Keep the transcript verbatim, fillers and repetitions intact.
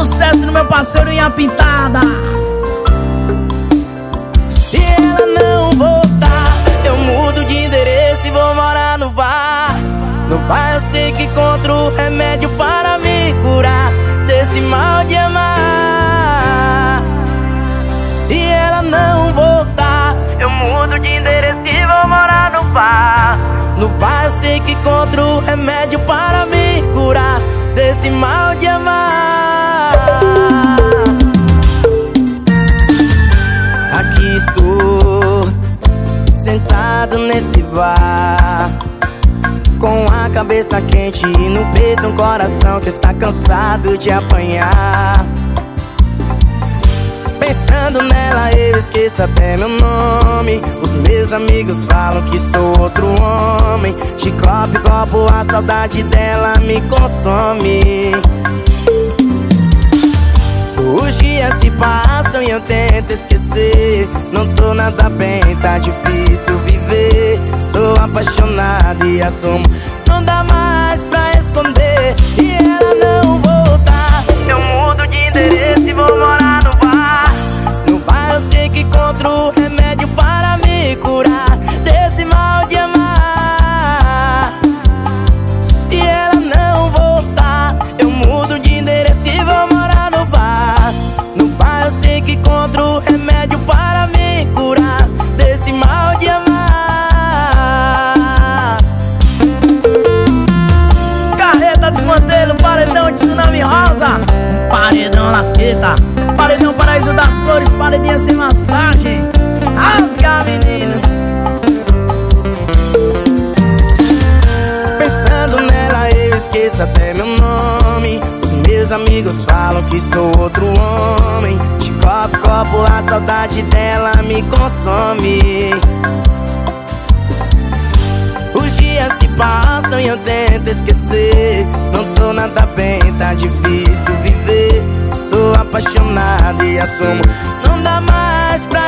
sucesso no meu parceiro Inha Pintada. Se ela não voltar, eu mudo de endereço e vou morar no bar. No bar eu sei que encontro o remédio para me curar desse mal de amar. Se ela não voltar, eu mudo de endereço e vou morar no bar. No bar eu sei que encontro o remédio para me curar desse mal de amar. Aqui estou, sentado nesse bar, com a cabeça quente e no peito um coração que está cansado de apanhar. Pensando nela eu esqueço até meu nome. Os meus amigos falam que sou outro homem. De copo em copo a saudade dela me consome. Os dias se passam e eu tento esquecer. Não tô nada bem, tá difícil viver. Sou apaixonado e assumo, não dá mais pra esconder. Se ela não voltar, eu mudo de endereço e vou morar no bar. No bar eu sei que encontro o remédio para me curar desse mal de amar. Se ela não voltar, eu mudo de endereço e vou morar no bar. No bar eu sei que encontro o remédio para me curar desse mal de amar. Carreta desmantelo, paredão de tsunami rosa, paredão lasqueta, paredão paraíso das flores, paredinha sem massagem. Rasga, menino. Pensando nela eu esqueço até meu nome. Os meus amigos falam que sou outro homem. De copo em copo a saudade dela me consome. Os dias se passam e eu tento esquecer. Não tô nada bem, tá difícil viver. Sou apaixonado e assumo, não dá mais pra